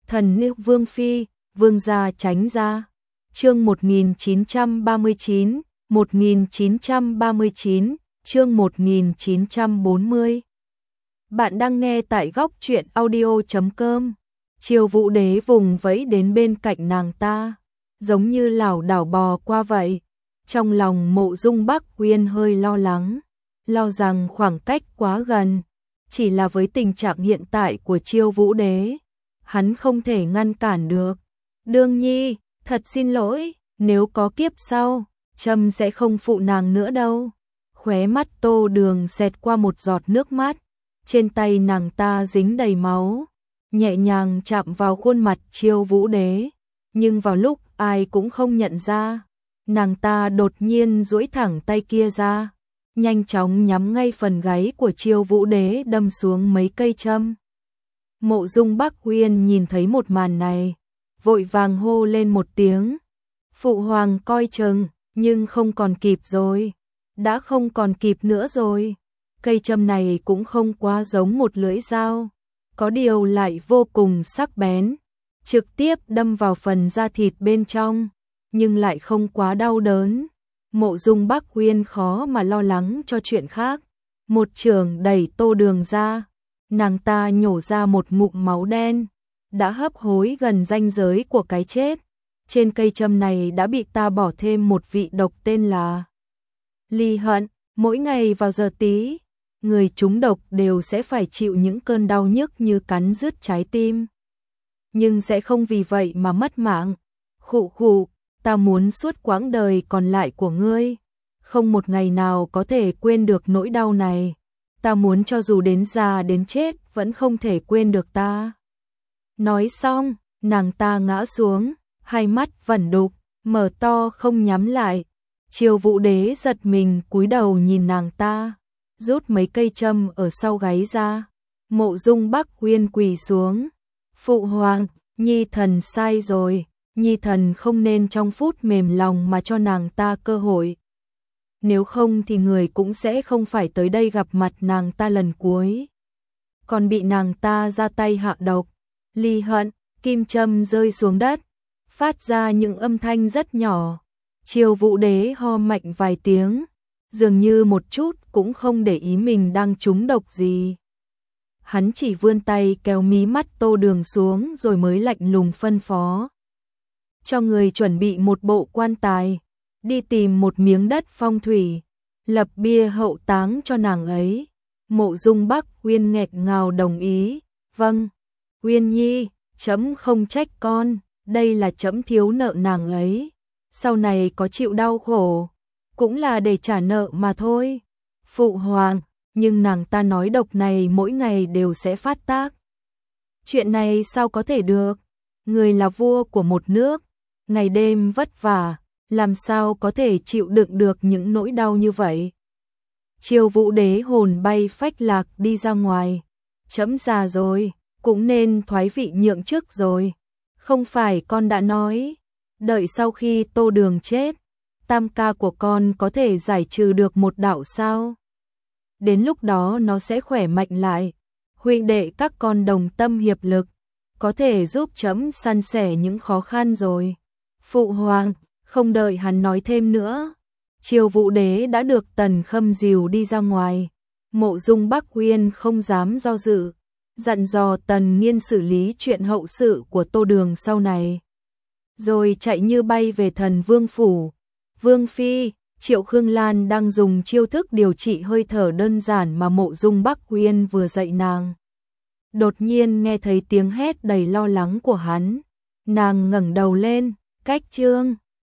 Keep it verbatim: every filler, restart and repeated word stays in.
Thần nữ Vương Phi, Vương gia tránh ra. Chương một nghìn chín trăm ba mươi chín, một nghìn chín trăm ba mươi chín, chương một nghìn chín trăm bốn mươi. Bạn đang nghe tại góc truyện audio chấm com. Triều Vũ Đế vùng vẫy đến bên cạnh nàng ta, giống như lảo đảo bò qua vậy. Trong lòng Mộ Dung Bắc Uyên hơi lo lắng, lo rằng khoảng cách quá gần. Chỉ là với tình trạng hiện tại của Triều Vũ Đế, hắn không thể ngăn cản được. Đương nhi, thật xin lỗi, nếu có kiếp sau, Trâm sẽ không phụ nàng nữa đâu. Khóe mắt Tô Đường xẹt qua một giọt nước mắt, trên tay nàng ta dính đầy máu, nhẹ nhàng chạm vào khuôn mặt Triều Vũ Đế, nhưng vào lúc ai cũng không nhận ra, nàng ta đột nhiên duỗi thẳng tay kia ra, nhanh chóng nhắm ngay phần gáy của Triều Vũ Đế đâm xuống mấy cây châm. Mộ Dung Bắc Uyên nhìn thấy một màn này, vội vàng hô lên một tiếng. Phụ hoàng coi chừng, nhưng không còn kịp rồi, đã không còn kịp nữa rồi. Cây châm này cũng không quá giống một lưỡi dao, có điều lại vô cùng sắc bén, trực tiếp đâm vào phần da thịt bên trong, nhưng lại không quá đau đớn. Mộ Dung Bắc Uyên khó mà lo lắng cho chuyện khác, một chưởng đẩy Tô Đường ra, nàng ta nhổ ra một ngụm máu đen, đã hấp hối gần ranh giới của cái chết. Trên cây châm này đã bị ta bỏ thêm một vị độc tên là ly hận, mỗi ngày vào giờ tí, người trúng độc đều sẽ phải chịu những cơn đau nhức như cắn rứt trái tim. Nhưng sẽ không vì vậy mà mất mạng. Khụ khụ, ta muốn suốt quãng đời còn lại của ngươi, không một ngày nào có thể quên được nỗi đau này. Ta muốn cho dù đến già đến chết vẫn không thể quên được ta. Nói xong, nàng ta ngã xuống, hai mắt vẩn đục, mở to không nhắm lại. Triều Vũ Đế giật mình cúi đầu nhìn nàng ta, rút mấy cây châm ở sau gáy ra. Mộ Dung Bắc Uyên quỳ xuống. Phụ hoàng, nhi thần sai rồi, nhi thần không nên trong phút mềm lòng mà cho nàng ta cơ hội. Nếu không thì người cũng sẽ không phải tới đây gặp mặt nàng ta lần cuối. Còn bị nàng ta ra tay hạ độc. Ly hận, kim châm rơi xuống đất, phát ra những âm thanh rất nhỏ. Triều Vũ Đế ho mạnh vài tiếng, dường như một chút cũng không để ý mình đang trúng độc gì. Hắn chỉ vươn tay kéo mí mắt Tô Đường xuống rồi mới lạnh lùng phân phó. Cho người chuẩn bị một bộ quan tài, đi tìm một miếng đất phong thủy, lập bia hậu táng cho nàng ấy. Mộ Dung Bắc Uyên nghẹt ngào đồng ý. Vâng, Uyên nhi, trẫm không trách con, đây là trẫm thiếu nợ nàng ấy. Sau này có chịu đau khổ, cũng là để trả nợ mà thôi. Phụ hoàng, nhưng nàng ta nói độc này mỗi ngày đều sẽ phát tác. Chuyện này sao có thể được? Người là vua của một nước, ngày đêm vất vả, làm sao có thể chịu đựng được những nỗi đau như vậy? Triều Vũ Đế hồn bay phách lạc đi ra ngoài. Trẫm già rồi, cũng nên thoái vị nhượng chức rồi. Không phải con đã nói, đợi sau khi Tô Đường chết, tam ca của con có thể giải trừ được một đạo sao? Đến lúc đó nó sẽ khỏe mạnh lại, huynh đệ các con đồng tâm hiệp lực, có thể giúp trẫm san sẻ những khó khăn rồi. Phụ hoàng, không đợi hắn nói thêm nữa, Triều Vũ Đế đã được Tần Khâm dìu đi ra ngoài. Mộ Dung Bắc Uyên không dám do dự, dặn dò Tần Nghiên xử lý chuyện hậu sự của Tô Đường sau này, rồi chạy như bay về Thần Vương phủ. Vương Phi, Triệu Khương Lan đang dùng chiêu thức điều trị hơi thở đơn giản mà Mộ Dung Bắc Uyên vừa dạy nàng. Đột nhiên nghe thấy tiếng hét đầy lo lắng của hắn, nàng ngẩng đầu lên. Cách chương